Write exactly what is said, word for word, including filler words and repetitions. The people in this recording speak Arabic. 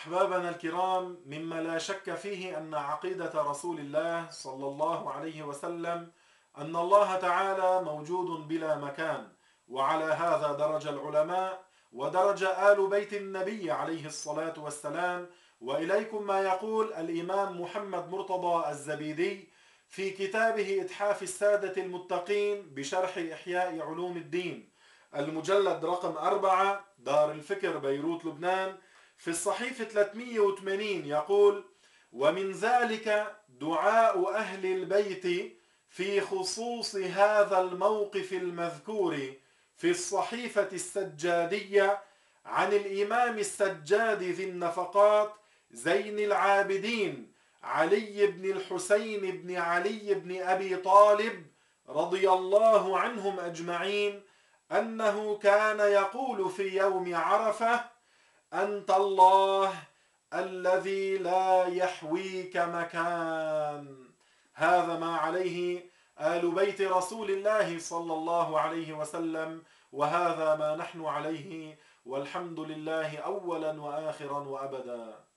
أحبابنا الكرام، مما لا شك فيه أن عقيدة رسول الله صلى الله عليه وسلم أن الله تعالى موجود بلا مكان، وعلى هذا درج العلماء ودرج آل بيت النبي عليه الصلاة والسلام. وإليكم ما يقول الإمام محمد مرتضى الزبيدي في كتابه إتحاف السادة المتقين بشرح إحياء علوم الدين، المجلد رقم أربعة، دار الفكر بيروت لبنان، في الصحيفة ثلاثمئة وثمانين، يقول: ومن ذلك دعاء أهل البيت في خصوص هذا الموقف المذكور في الصحيفة السجادية عن الإمام السجاد ذي النفقات زين العابدين علي بن الحسين بن علي بن أبي طالب رضي الله عنهم أجمعين أنه كان يقول في يوم عرفة: أنت الله الذي لا يحويك مكان. هذا ما عليه آل بيت رسول الله صلى الله عليه وسلم، وهذا ما نحن عليه، والحمد لله أولا وآخرا وأبدا.